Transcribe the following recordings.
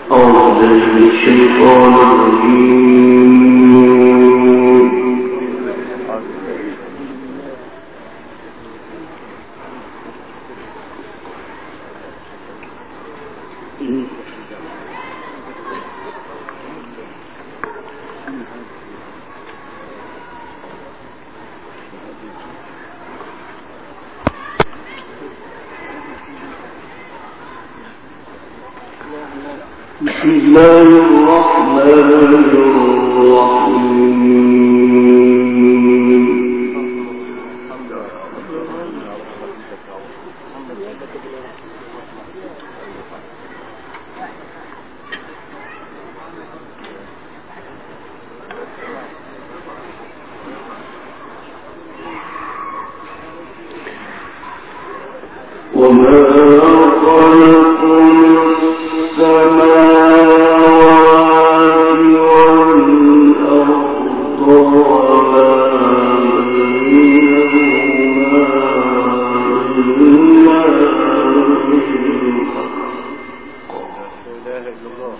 بسم الله الرحمن الرحيم. وما خلقنا السماوات والأرض وما بينهما إلا بالحق. لا إله إلا الله.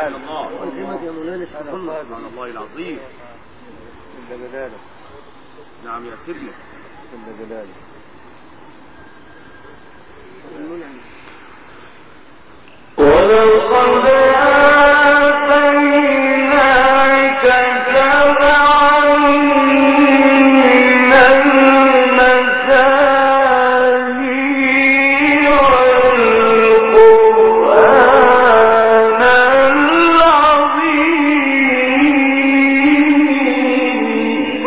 تعالى. وكلمة يا مولانا سبحان الله العظيم. جل جلاله. نعم يا سيدنا. جل جلاله. ولقد آتيناك سبعا من المثاني والقرآن العظيم.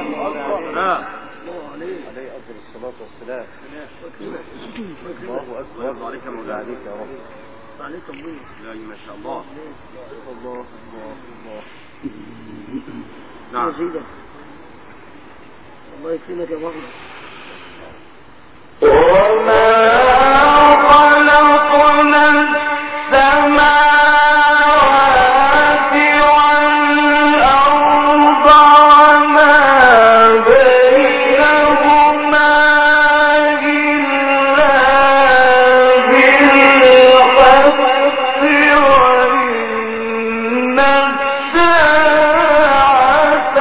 عليه أفضل الصلاة والسلام. الله أكبر. الله عليك مولانا. عليك يا رب. عليك الله. لا ما شاء الله. الله الله الله. نعم. الله يكرمك يا مغنى. وما خلقنا السماوات والأرض وما بينهما إلا بالحق وإن الساعة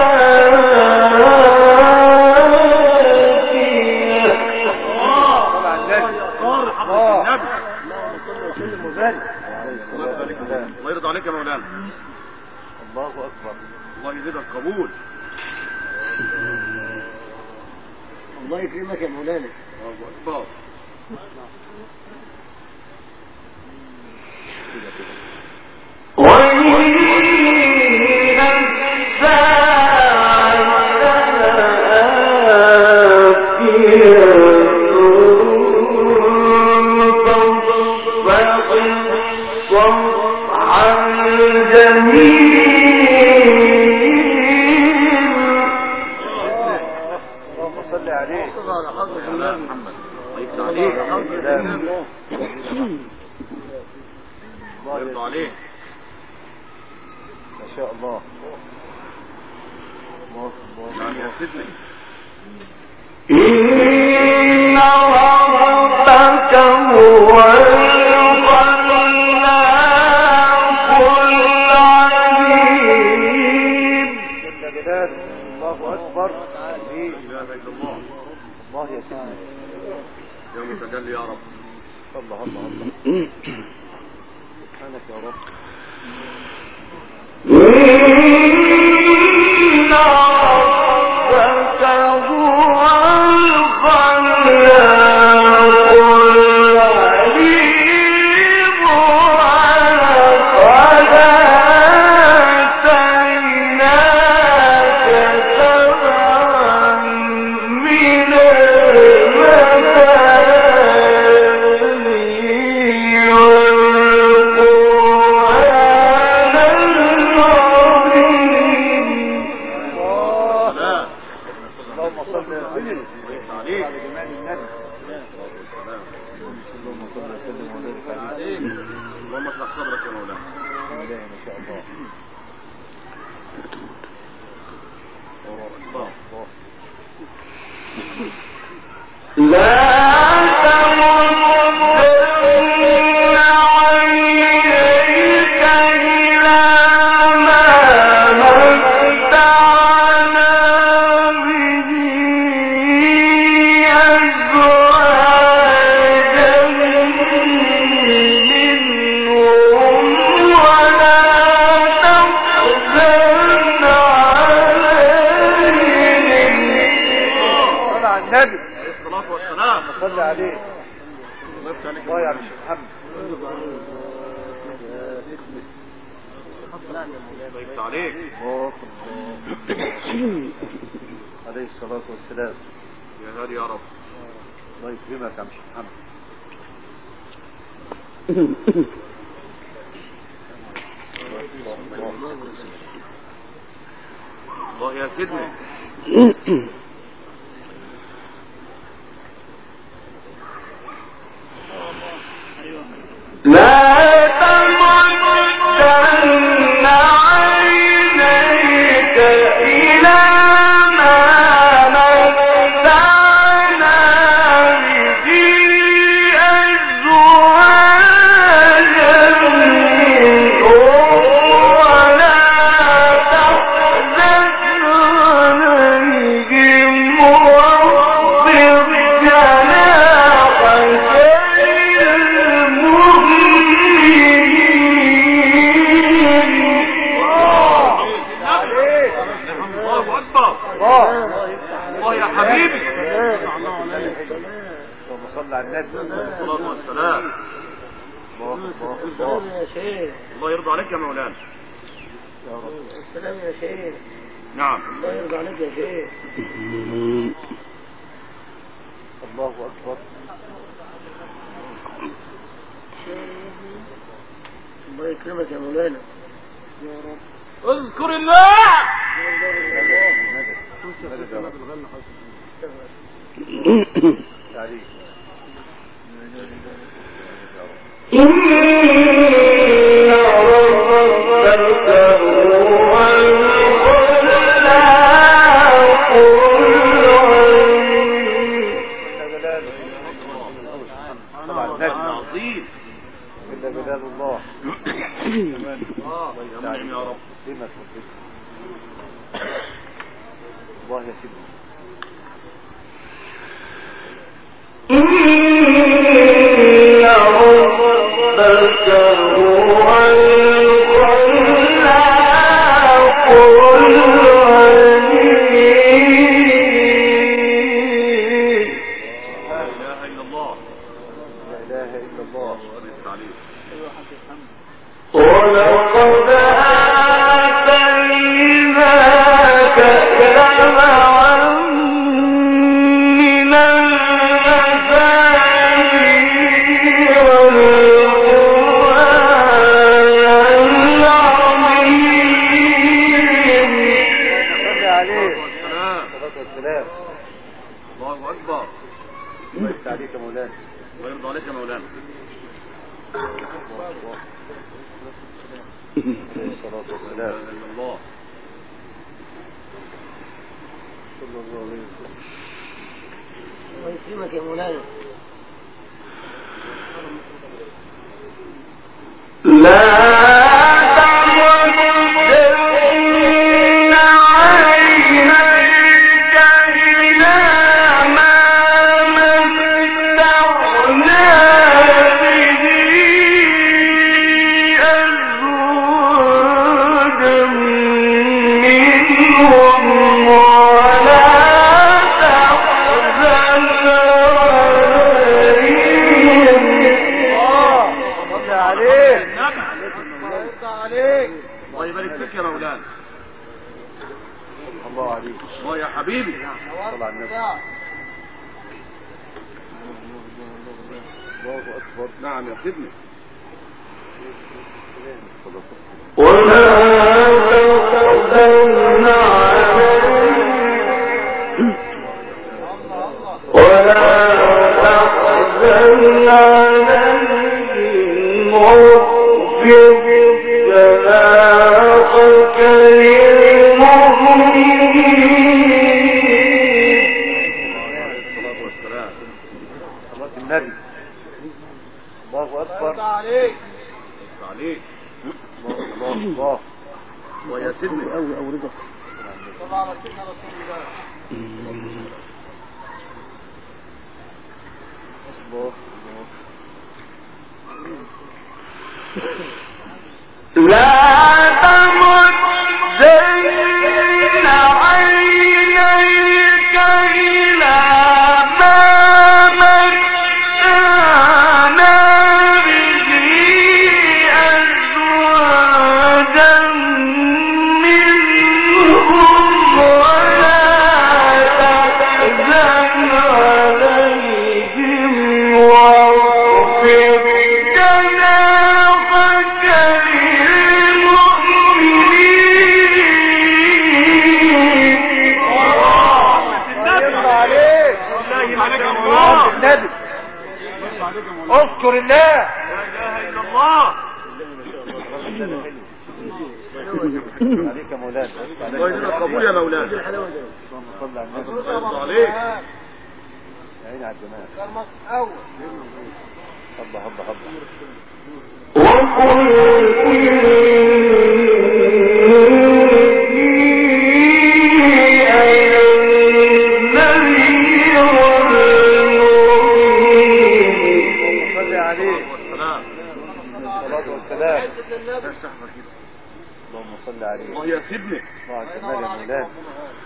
الله يرضى عليك يا مولانا. الله أكبر. الله يزيد القبول. الله يكرمك يا مولانا. الله أكبر. إن ربك هو الخلاق العليم. الله أكبر. لا إله إلا الله. الله يا سيدنا. يوم تجلي يا رب. الله الله الله. سبحانك يا رب. إن ربك هو الخلاق العليم. ولقد آتيناك سبعا من المثاني والقرآن العظيم. اللهم صل عليه على جمال النبي. اللهم صل وسلم وبارك عليه. اللهم اشرح صدرك يا مولانا. مولانا ما شاء الله. لا تمدن عينيك إلى ما متعنا به أزواجا منهم ولا تحزن عليهم. صل على النبي عليه الصلاة والسلام. صل عليه. الله يا شيخ محمد. الله عليك. عليه الصلاة والسلام. يا هادي يا رب. الله يكرمك يا شيخ محمد. الله يا سيدنا. لا تمدن عينيك إلى ما متعنا به أزواجا منهم النبي الصلاة والسلام. السلام يا شيخ. الله يرضى عليك يا مولانا. يا رب. السلام يا شيخ. نعم. الله يرضى عليك يا شيخ. الله أكبر. الله يكرمك يا مولانا. يا رب. اذكر الله. جلال الله. الله يا رب. الله يا سيدي. إن ربك هو الخلاق العليم. لا إله إلا الله. لا إله إلا الله. ولقد آتيناك سبعا من المثاني والقرآن العظيم. صلى عليه الصلاة والسلام. الله أكبر. الله يفتح عليك يا مولانا. الله يرضى عليك يا مولانا. الصلاة والسلام. الله. صلى الله عليه وسلم. الله يكرمك يا مولانا. لا تمدن عينيك إلى ما متعنا به أزواجا منهم ولا تحزن عليهم. صلى عليك. الله يرضى عليك. الله يبارك فيك يا مولانا. الله عليك. الله يا حبيبي. صلى على النبي. الله أكبر. نعم يا سيدنا. ولا تحزن عليهم ولا تحزن عليهم واخفض جناحك للمؤمنين. الصلاة والسلام. صلاة النبي. الله أكبر. عليك. الله الله. ويا سيدنا. أورده. صلى على سيدنا رسول الله. لا تمدن عينيك إلى ما متعنا به أزواجا منهم ولا تحزن عليهم واخفض جناحك للمؤمنين. النبي. اذكر الله. لا إله إلا الله. عليك يا مولانا. الله يجزاك قبول يا مولانا. اللهم صل على النبي. الله عليك. يا عيني على الجمال. الله الله الله. صل عليه. الصلاة والسلام. اللهم صل عليه. الله يا سيدنا. الله على الجمال يا مولانا.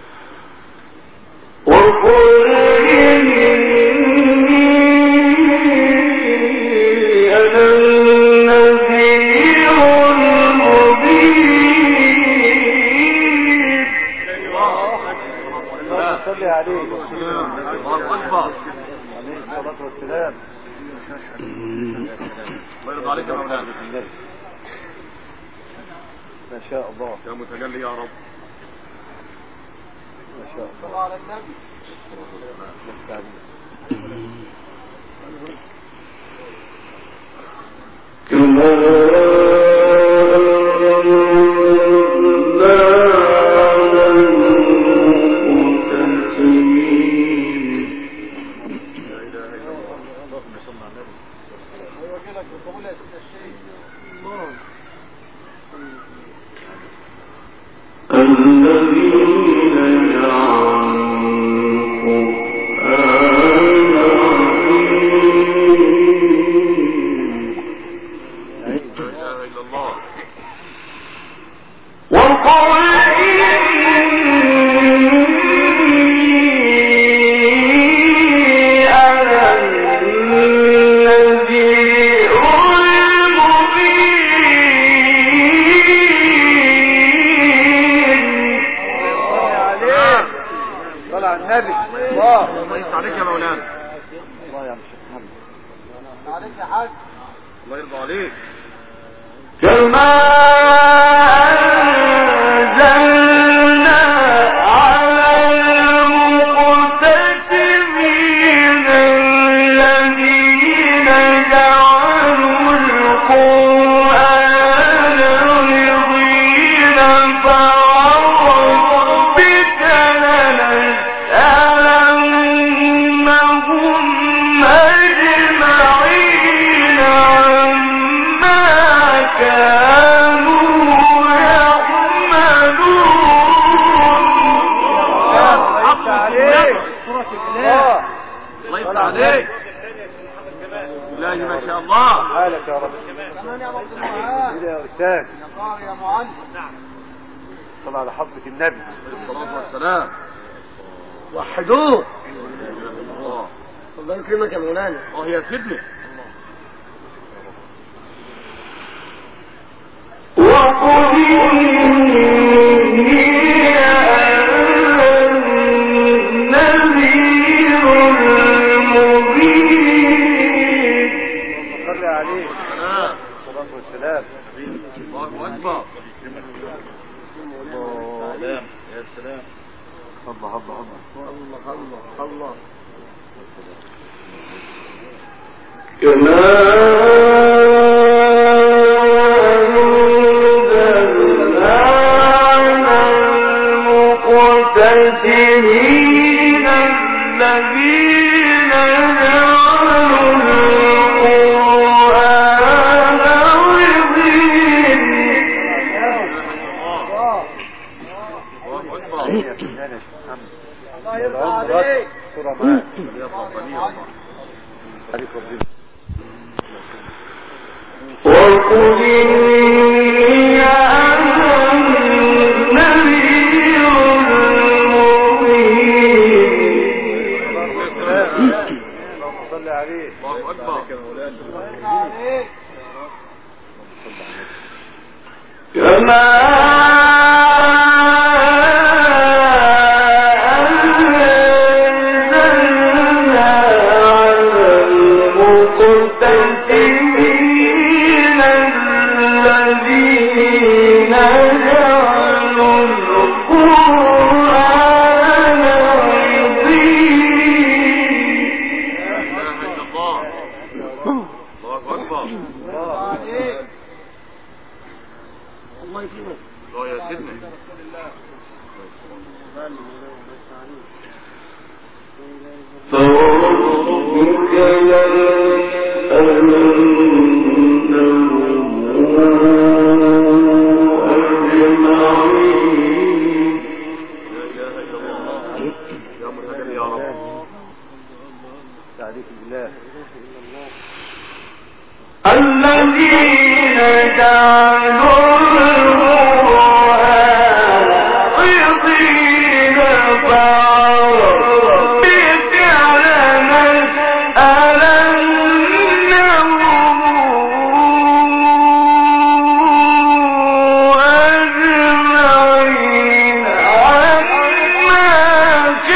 وقل إني الله يرضى عليك يا مولانا. ما شاء الله يا متجلي يا رب. ما شاء الله. صلى على النبي.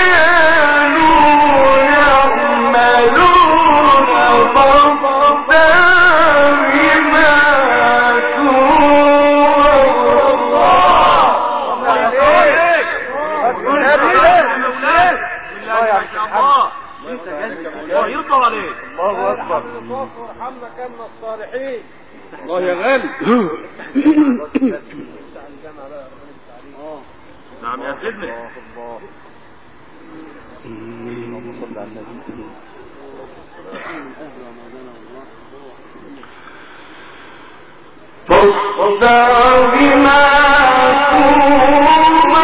فضل وارحمنا كان من الصالحين. الله يا غالي. نعم يا سيدنا. اللهم صل على النبي. فاصدع بما تؤمر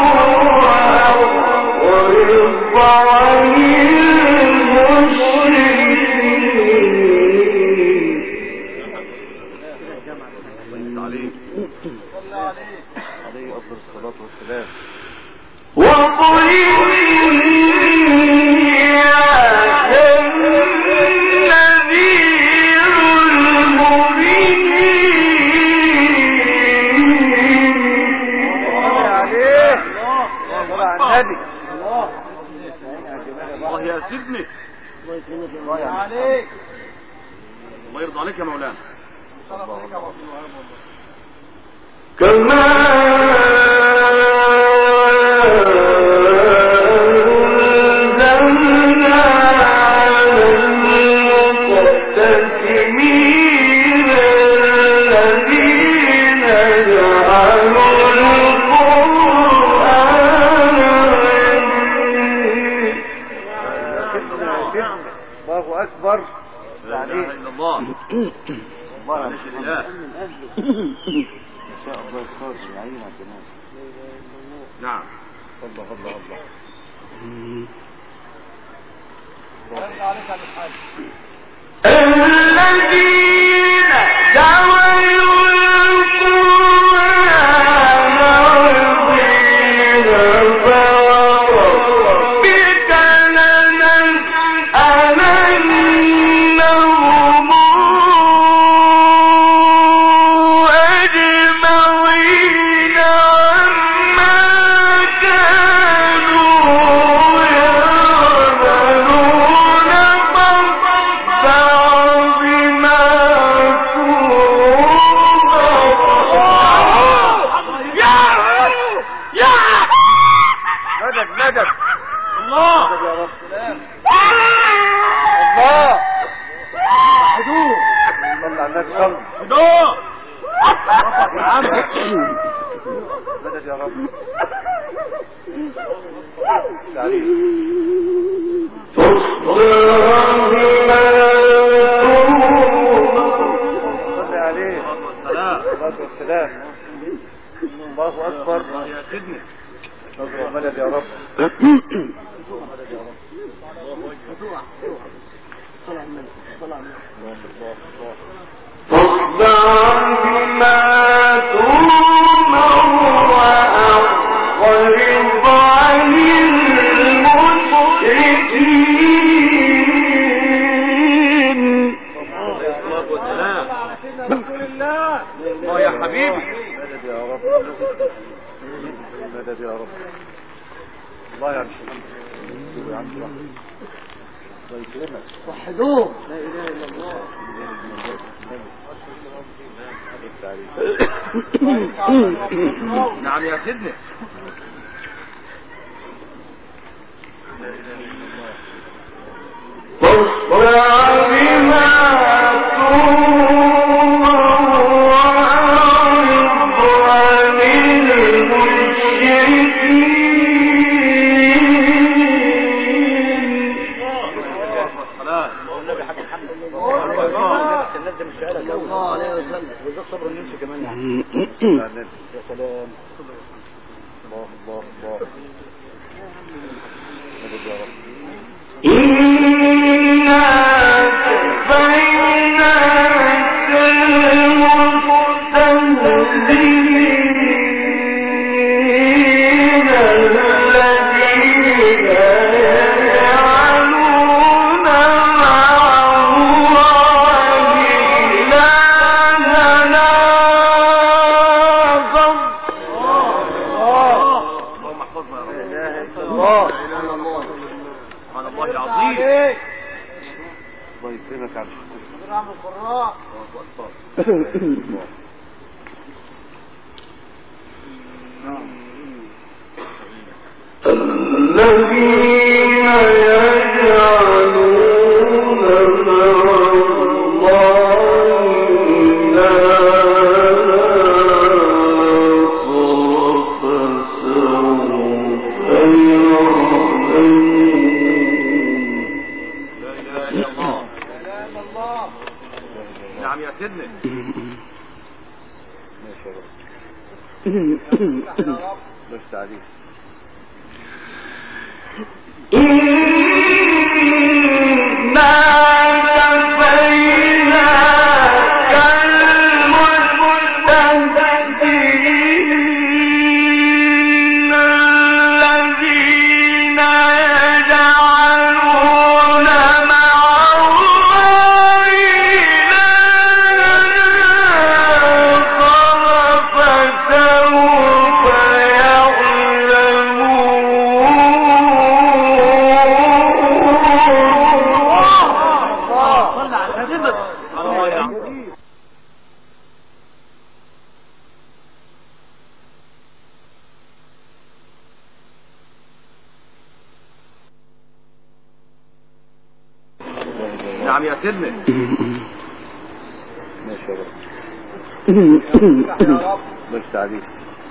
وارض عن المشركين. عليه أفضل الصلاة والسلام. وقل الله يا سيدني. الله عليك. الله يرضى عليك يا مولانا. كما أنزلنا على المقتسمين الذين جعلوا القرآن الله أكبر. لا اله الا الله. الله ما شاء الله يختار يعين على الجنان. نعم. الله الله الله. الذين جعلوا القرآن عظيما فربك لنسألنهم أجمعين عما كانوا يعملون. فاصدع بما مدد مدد. الله. مدد يا رب. الله. حدود. صلى على النبي صلى. هدوء. مدد يا رب. صلى عليه. الصلاة والسلام. الله أكبر. الله يا سيدني. مدد يا رب. فاصدع بما تؤمر وأعرض عن المشركين. الله يا حبيبي. مدد يا رب. مدد يا رب. الله يا محمد. يا عم الله يكرمك. وحدوه. لا اله الا الله. نعم يا سيدني. فاصدع بما تؤمر وأعرض عن المشركين. الله عليه وسلم. وزاق صبر نمشي كمان يا سلام. الله الله الله. مدد يا رب. إنا كفيناك المستهزئين الذين يجعلون مع الله إلهنا آخر. اللهم احفظنا يا رب. لا اله الا الله. سبحان الله العظيم. الله يكرمك على الشكر. نعم القراء. الذين يجعلون مع بس عليك نعم يا سيدنا. ماشي يا رب بس عليك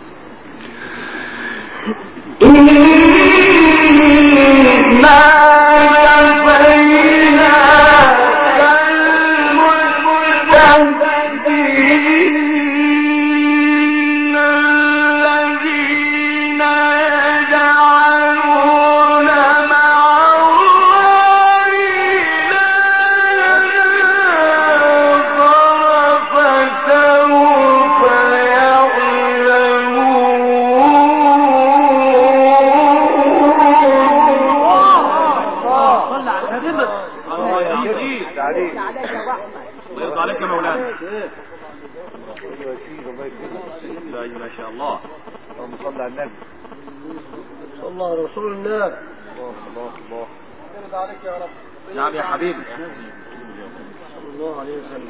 ما شاء الله. اللهم صل على النبي. صلى الله على رسول الله. الله يرضى عليك يا رب. نعم يا حبيبي. صلى الله عليه وسلم.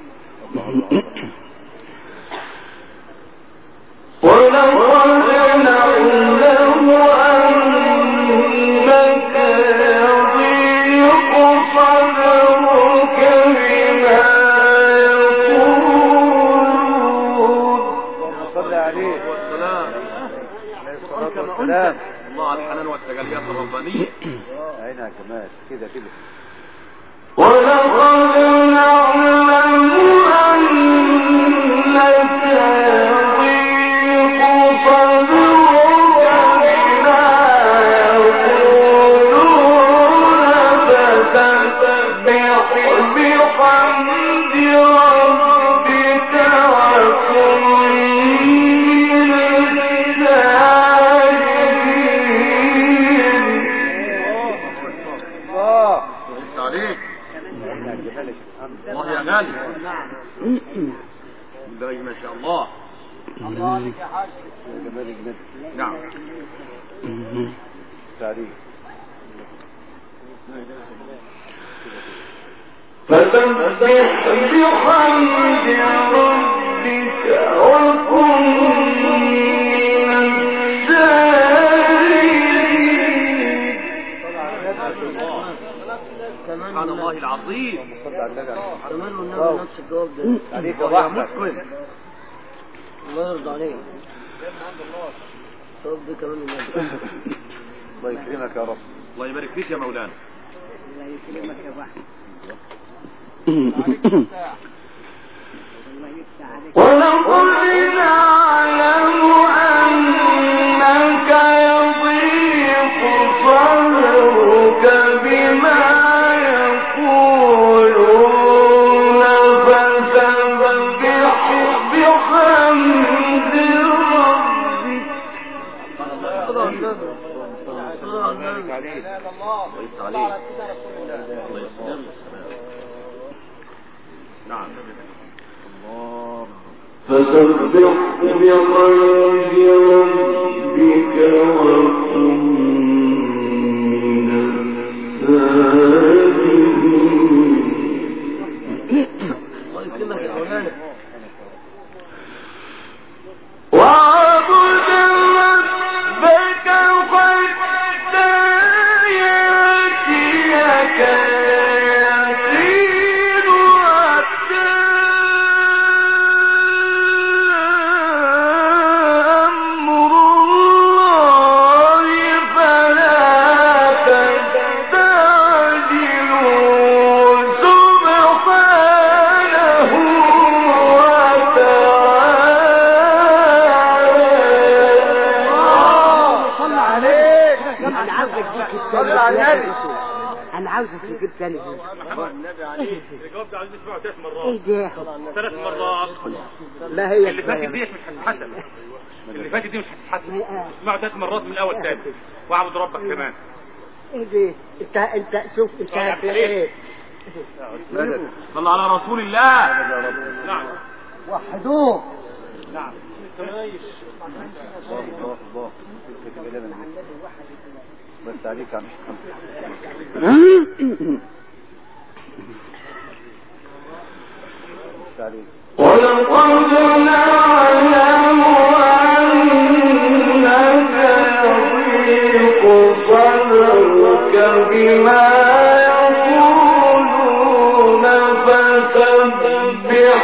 ولقد نعلم أنك يضيق صدرك بما يقولون. صل عليه والسلام. عليه الصلاة والسلام. الله على الحنان والتجليات الربانية. عينها كمان كده ولقد نعلم أنك يضيق صدرك بما يقولون فسبح بحمد ربك وكن من الساجدين. عليك. الله يا غالي. ما شاء الله. الله عليك يا حاج. جمالك جدا. نعم. تعريف. فسبح بحمد ربك وكن من الساجدين. سبحان الله العظيم. كمان والنبي نفس الجواب ده. عليك يا رحمة. الله يرضى عليك. الجواب ده كمان والنبي. الله يكرمك يا رب. الله يبارك فيك يا مولانا. الله يكرمك يا رحمة. ولقد نعلم أنك يضيق صدرك بما يقولون فسبح بحمد ربك. صلى النبي. صلى النبي. عليك. نعم. الله. فسبح بحمد ربك وكن من الساجدين. الله يكرمك يا مولانا. واعبد ربك حتى يأتيك اليقين حتى أمر الله انا عاوزك تجيب صلي على النبي. انا عاوزك تجيب تاني النبي عليه الجواب ده عايزين نسمعه 3 مرات. ايه ده 3 مرات. لا هي اللي فاتت دي مش هتتحسب. اللي فاتت دي مش هتتحسب. اسمعوا 3 مرات من الاول تاني واعبد ربك كمان. ايه ده انت شوف انت ايه صلى على رسول الله. نعم وحدوه. نعم الله بس عليك عم ولقد نعلم أنك يضيق صدرك بما يقولون فسبح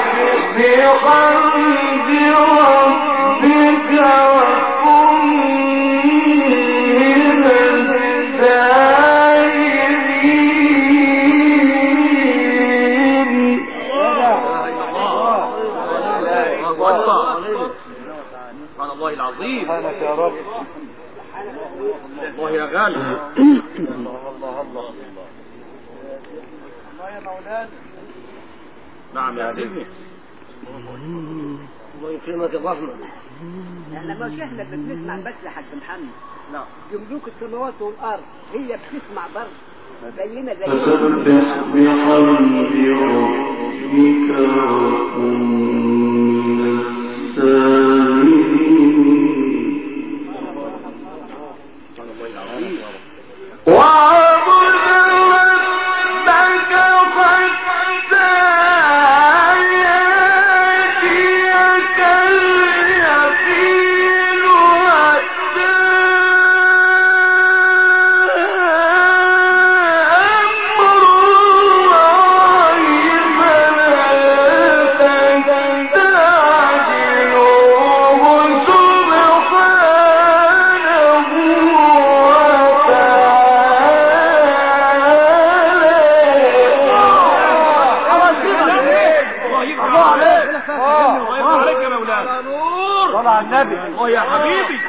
بحمد ربك وكن من الساجدين. سبحان الله العظيم. سبحانك يا رب. الله يا غالي. الله يا مولانا. نعم يا سيدي. الله يكرمك يا رحمة. احنا مش احنا بنسمع بس لحد محمد. نعم. جملوك السماوات والارض هي بتسمع برضه زينا فسبح بحمد ربك وكن من الساجدين. واعبد ربك حتى يأتيك اليقين حتى أمر الله فلا تستعجلوه سبحانه عليك يا مولانا. صلى على النبي. الله يا حبيبي.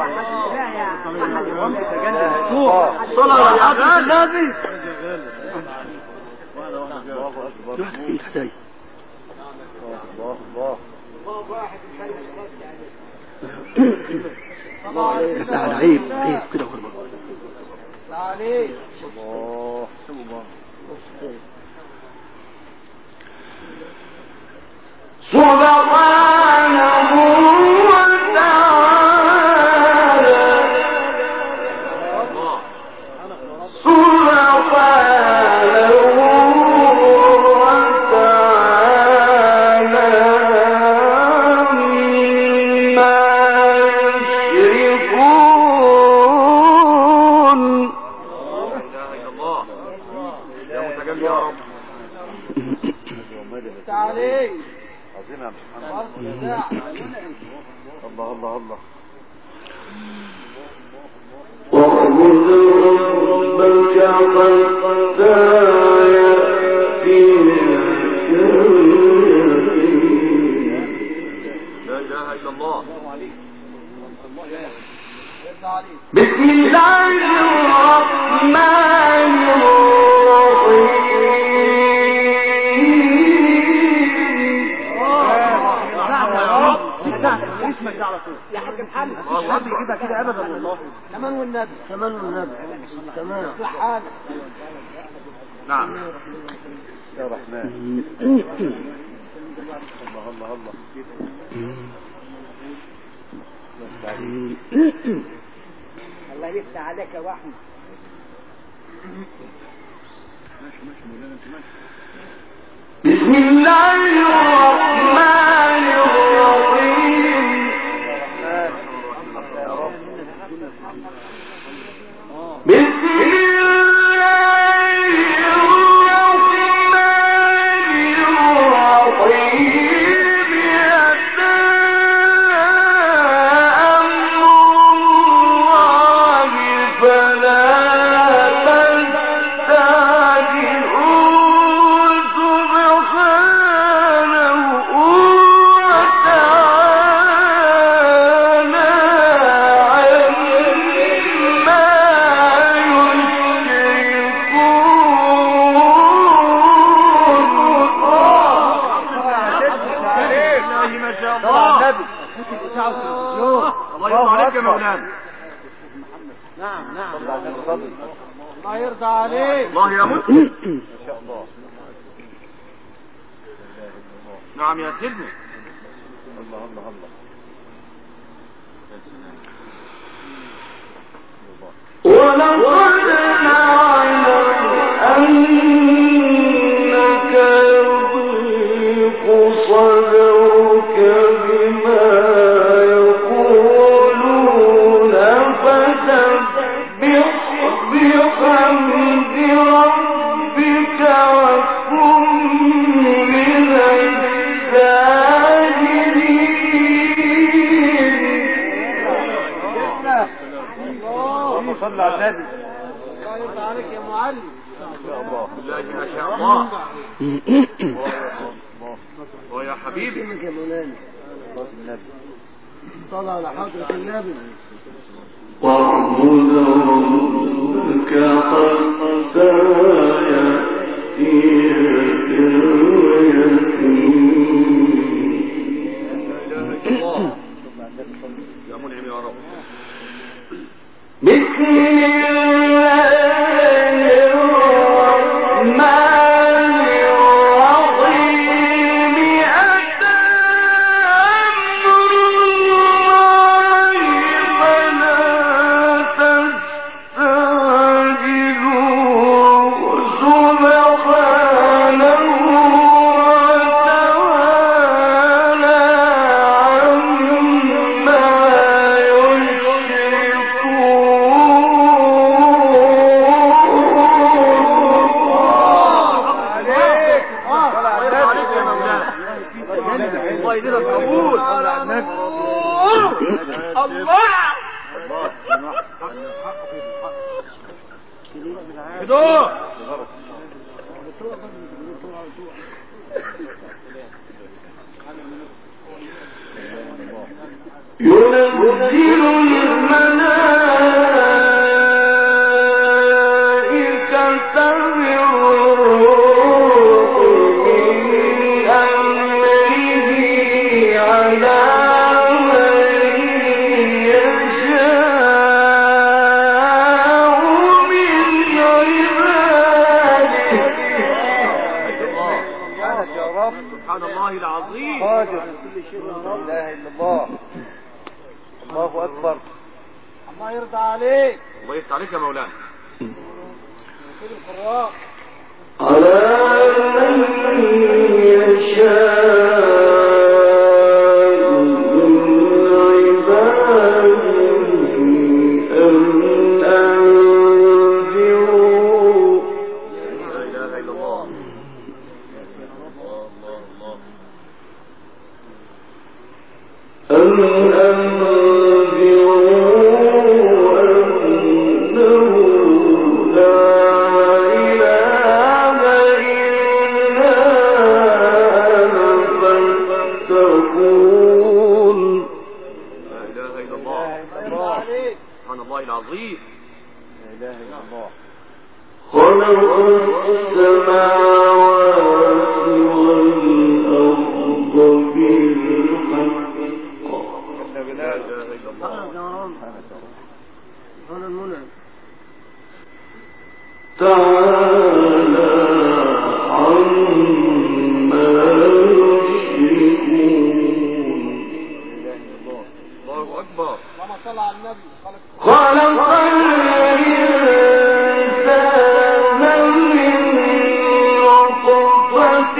صلى على النبي. الله الله سهل عيب كده قربان عليك. الله سبحانه وتعالى سبحانه وتعالى عما يشركون. لا اله الا الله. يا متجلي يا رب. عليك. عظيم يا محمد. الله واعبد ربك حتى يأتيك اليقين. لا اله الا الله. بسم الله الرحمن الرحيم. اسمك على طول يا حاج محمد. والله كده كده ابدا والله. كمان والنبي كمان حاجه. نعم يا رحمن. الله الله يفتح عليك يا احمد. بسم الله الرحمن الرحيم. بسم الله الرحمن الرحيم. أتى أمر الله فلا تستعجلوه سبحانه وتعالى عما الله يرضى عليك يا مولانا. نعم نعم. الله يرضى عليك. الله يا مسلم. ان شاء الله. نعم يا سيدنا. الله الله الله. ولقد نعلم أنك يضيق صدرك بما يقولون فسبح بحمد ربك وكن من الساجدين. اللهم صل على النبي. الله يرضى عليك يا معلم. ان شاء الله. بالله ما شاء الله. ويا حبيبي. يا مولانا. صلى على حضرة النبي. واعبد ربك حتى يأتيك اليقين. يا منعم يا رب. بسم الله الرحمن الرحيم. أتى أمر الله فلا تستعجلوه سبحانه وتعالى عما الله يدينا القبول. الله ينزل الملائكة بالروح من أمره على من يشاء من عباده. يا رب. سبحان الله العظيم. قادر كل شيء. لا اله الا الله. الله اكبر. الله يرضى عليك. الله يفتح عليك يا مولانا. كل القراء. على من يشاء من عباده أن أنذروا. لا اله الا الله. أن أنذروا أنه لا إله إلا أنا فاتقون. لا اله الا الله. سبحان الله العظيم. لا اله الا الله. خلق السماوات والأرض بالحق. لا اله الا الله. هذا المنعم. تعالى عما يشركون. الله اكبر. اللهم صل على النبي. خلق الإنسان من نطفة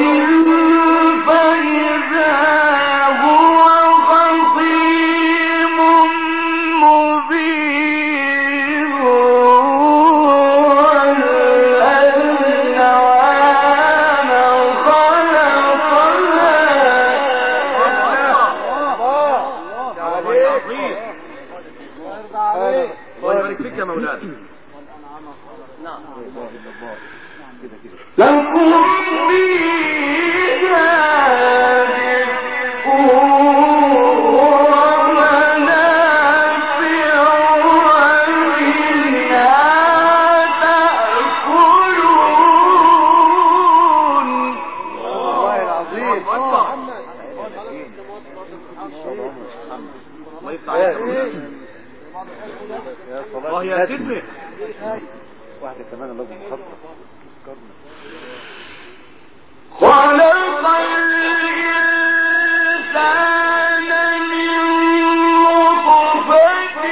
فإذا هو خصيم مبين. والأنعام خلقها. الله العظيم. عليك. الله يبارك فيك يا مولانا. لكم فيها دفء ومنافع ومنها تأكلون. الله العظيم. الله يفتح عليك يا صلاة الله يا سيدنا. واحدة كمان الله يخطط خلق الإنسان من نطفة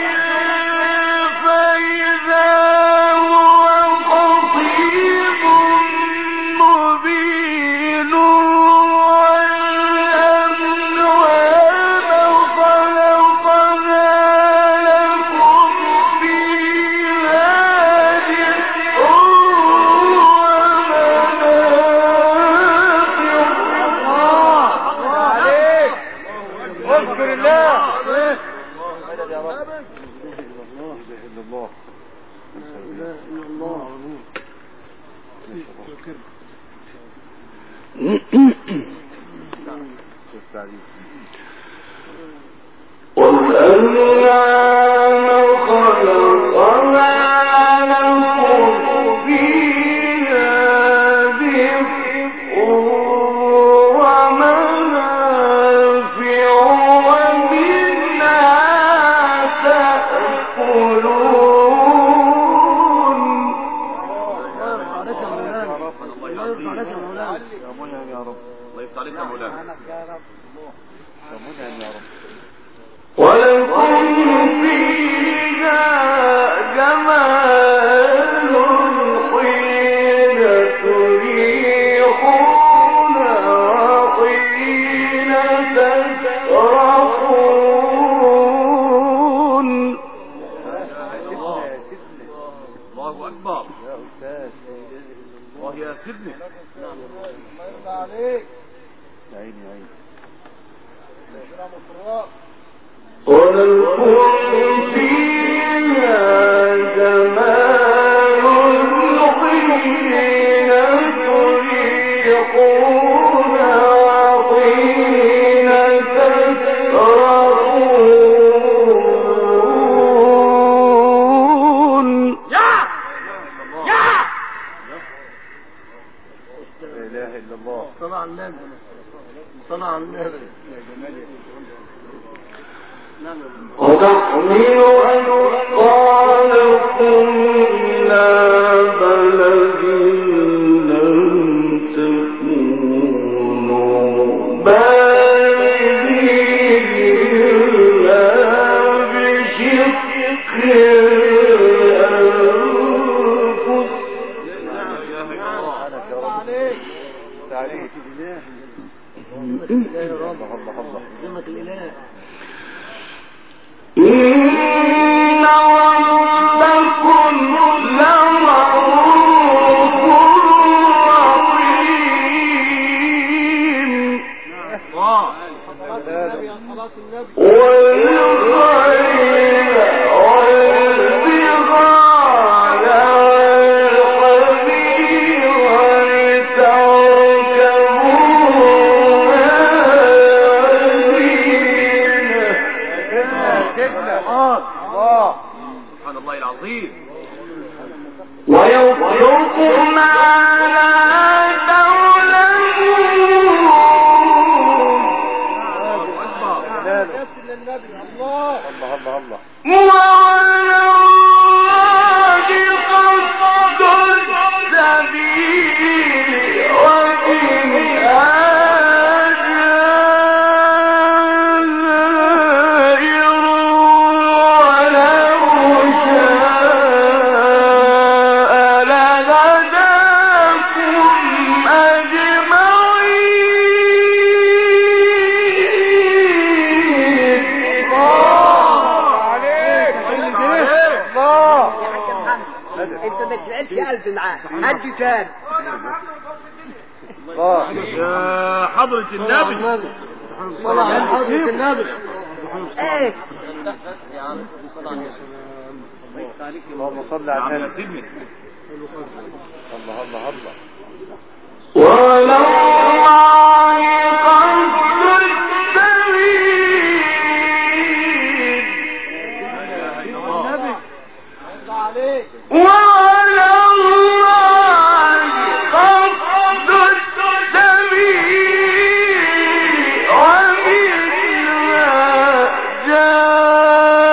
فإذا هو خصيم مبين والأنعام خلقها لكم فيها دفء اذكر الله مدد يا رب. الا الله لا اله الا الله. والأنعام خلقها لكم فيها دفء ومنافع ومنها تأكلون. يا منعم يا رب. الله يفتح عليك يا مولانا. يا منعم يا رب. ولكم فيها جمال حين تريحون وحين تسرحون. الله أكبر. يا أستاذ الله يا سيدنا. يا عيني يا عيني. ولكم فيها جمال حين تريحون وحين تسرحون. يا لا إله إلا الله. صنع النبي صنع النبي وتحمل أثقالكم إلى بلد لم تكونوا بالغيه إلا بشق الأنفس. سبحانك يا رب. تعاليك الله الله الله. ذمة الإله. إن ربكم لرؤوف رحيم. والخيل والبغال والحمير لتركبوها سبحان الله العظيم. ويخلق ما لا تعلمون. الله الله الله. وعلى الله قصد السبيل وإن انت ما تسألش قلب معاه هدي تاني. يا حضرة النبي. صنع حضرة النبي. ايه اللهم صل على نعم يا النبي. سيدنا. الله الله الله. وعلى الله قصد السبيل وعلى الله قصد السبيل ومنها جاء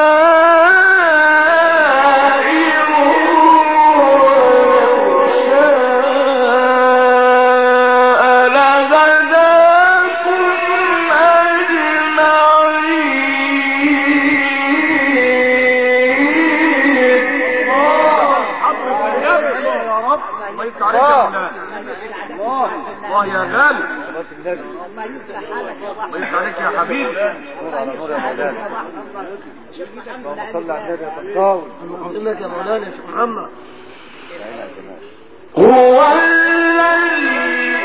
الله يا غالي. الله يصلح حالك يا واحد. الله يفتح عليك يا حبيبي. الله يصلح حالك يا واحد. صلى على النبي يا طنطاوي. مقدمك يا مولانا يا شيخ محمد. هو الذي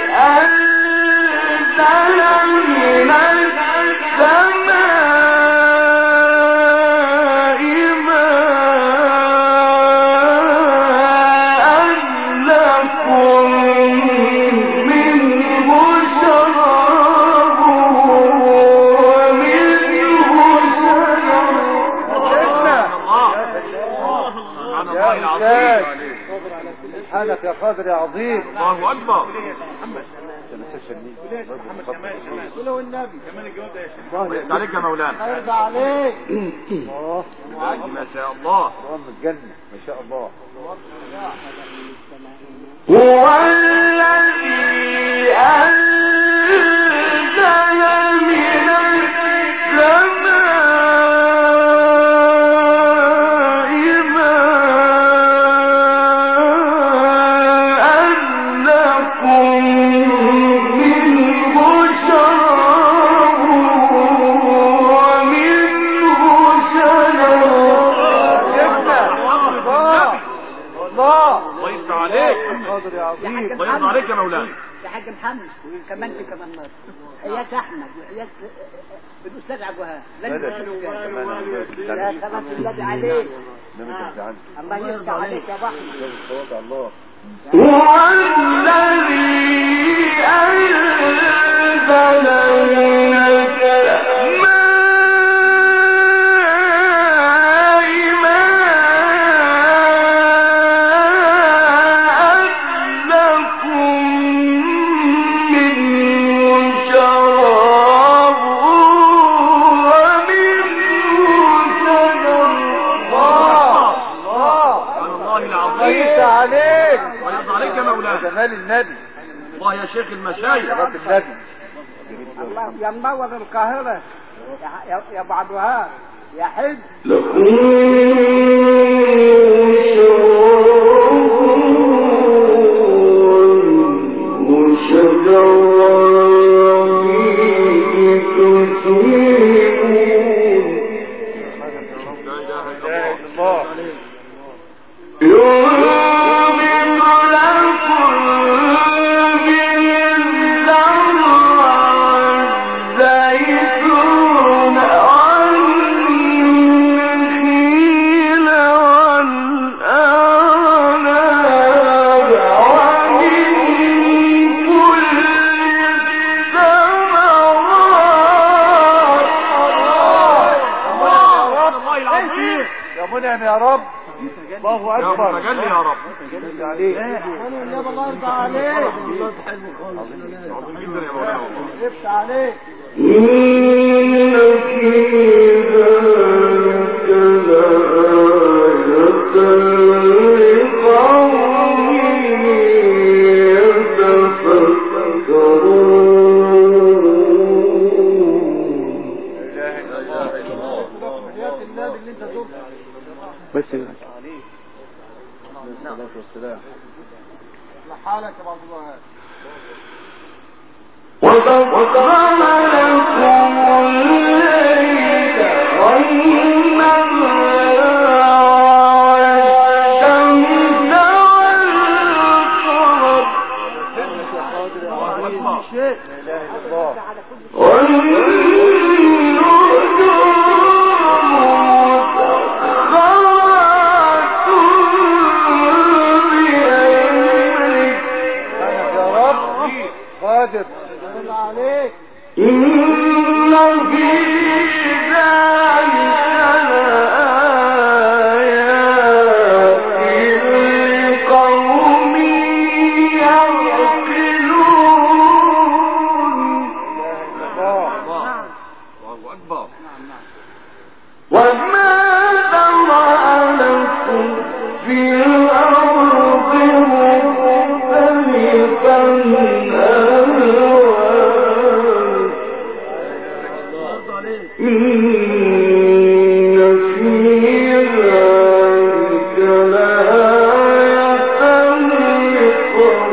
أنزل من السماء ماء لكم منه شراب ومنه شجر. يا أستاذ سبحانك يا قادر يا عظيم. الله اكبر. قولوا النبي. الله يفتح عليك يا مولانا. يرضى عليك. ما شاء الله. الجنة ما شاء الله. هو الذي أنزل من السماء الله عليك يا مولانا. يا حاج محمد كمان في كمان مرة. اياس احمد واياس الاستاذ عبد الوهاب لازم تقولوا كده. يا خلاص الذي عليك. الله يفتح عليك يا بحر. الله. هو الذي أنزل من السماء جمال النبي. الله يا شيخ المشايخ. النبي. الله يا منور القاهرة يا ابو عبد الوهاب يا حج. يا رب. الله اكبر. مجلي يا رب. الله يرضى عليك. الله تحبه خالص. عظيم جدا يا مولانا. يفتح عليك. إن في ذلك لآية لقوم يتفكرون. بس والسلام. حالك يا عبد الوهاب. وسخر لكم الليل والنهار والشمس قادر. عليك. إن في ذلك لآيات لقوم يعقلون. الله أكبر. وما ذرأ لكم في الأرض مختلفا إن في ذلك لآية لقوم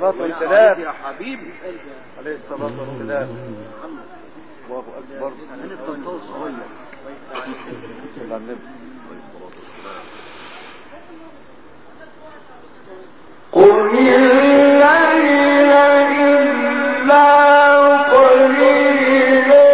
الصلاة والسلام يا حبيبي. عليه الصلاة والسلام. الله أكبر. صلى على النبي. قل الليل إلا قليلا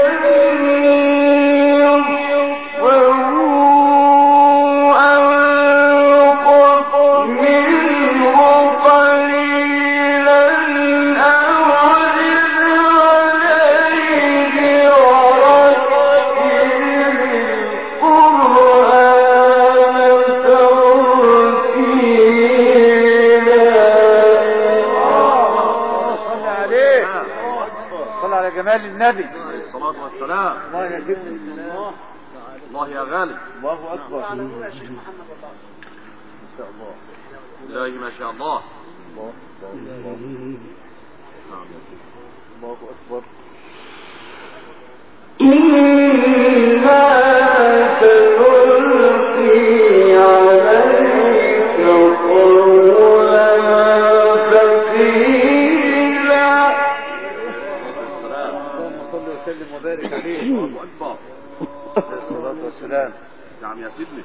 جمال النبي عليه الصلاة والسلام. الله يا سيدنا الله يا غالي. الله أكبر. ما شاء الله. الله ما شاء الله. الله أكبر. إنا سنلقي عليك قولا ثقيلا. اللهم صل وسلم وبارك عليه. الله أكبر. عليه الصلاة والسلام. نعم يا سيدنا.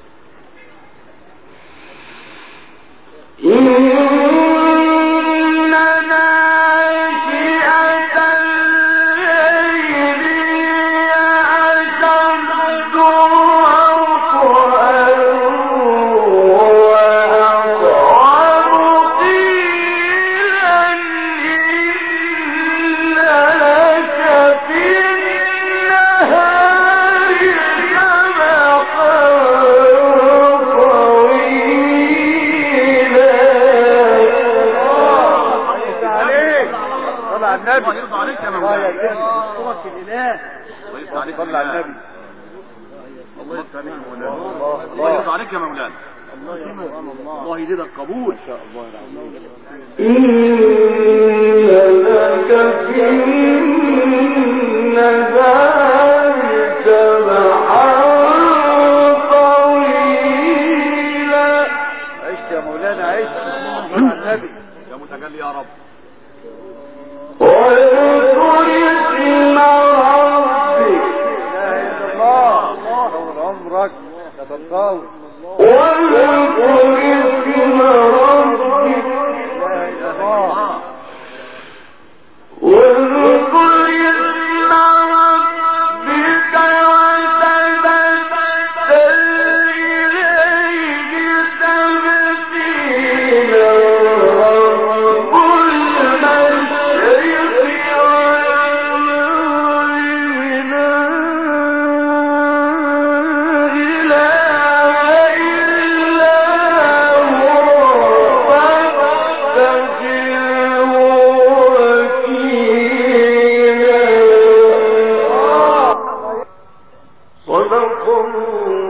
الله يرضى عليك يا مولانا. صلى على النبي. الله يرضى عليك يا مولانا. الله يزيدك قبول. ما شاء الله. إن لك في النهار سبحا طويلا. عشت يا مولانا عشت. صلى على النبي. يا متجلي يا رب. واذكر اسم ربك. لا إله إلا الله. طول عمرك تتطاول. واذكر اسم ربك. لا إله إلا الله. واذكر اسم ربك وتبتل إليه تبتيلا. رب المشرق والمغرب لا إله إلا هو فاتخذه وكيلا. صدق الله.